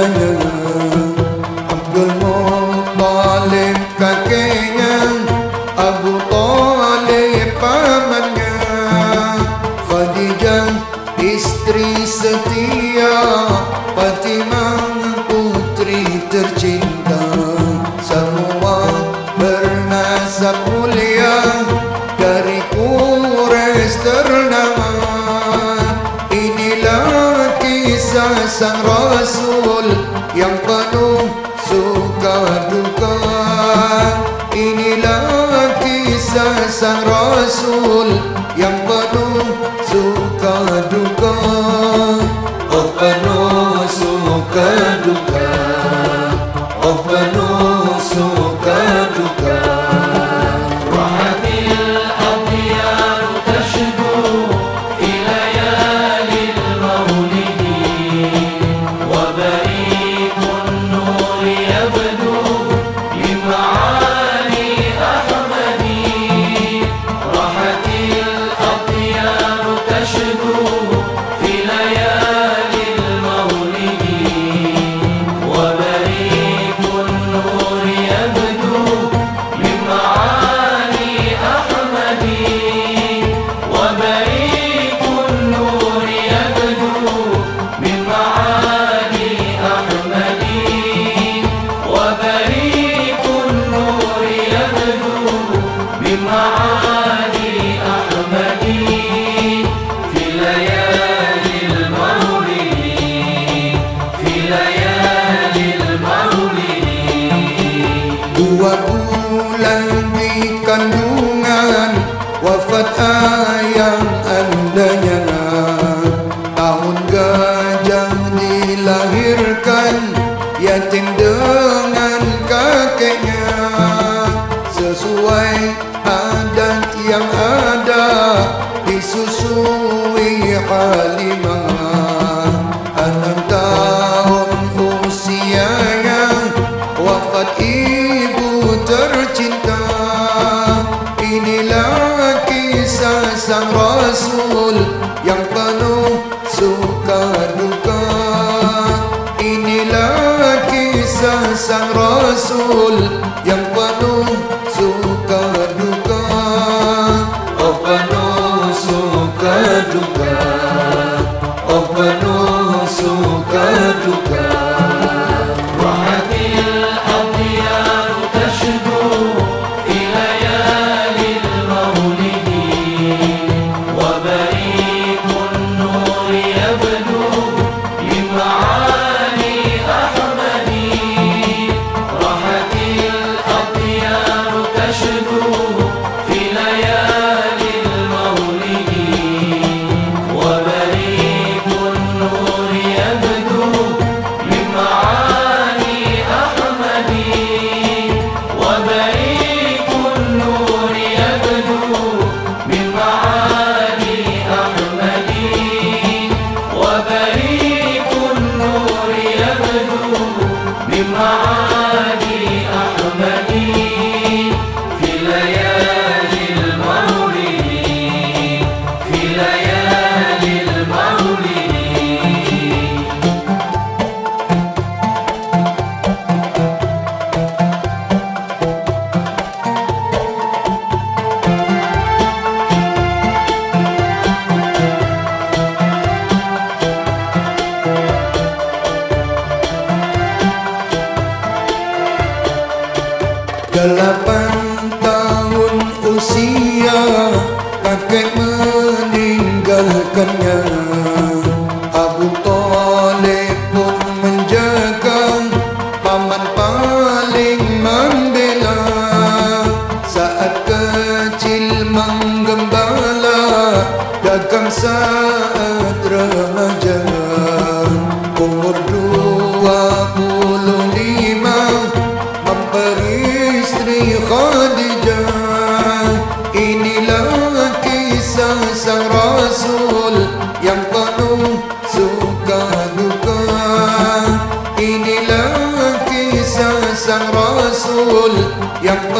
andanya. Abdul Muttalib kakeknya, Abu Talib pamannya, Khadijah istri setia, Fatimah putri tercinta. Semua bernasab mulia, dari Quraisy ternama. Inilah kisah sang Rasul yang penuh suka duka. Inilah kisah sang Rasul yang penuh suka duka. Oh penuh suka duka, oh penuh suka duka. Dua bulan di kandungan, wafat ayah andanya. Tahun gajah dilahirkan, yatim dengan kakeknya. Sesuai adat yang ada, disusui Halimah. 6 tahun usianya, wafat ibu tercinta. Inilah kisah sang Rasul yang penuh suka duka. Inilah kisah sang Rasul yang penuh suka duka. Oh penuh suka duka, oh penuh suka duka. Delapan tahun usia, kakek meninggalkannya. Abu Talib pun menjaga, paman paling membela. Saat kecil menggembala, dagang saat remaja. Umur 25, memperi istri Khadijah. Inilah kisah sang Rasul yang penuh suka duka. Inilah kisah sang Rasul yang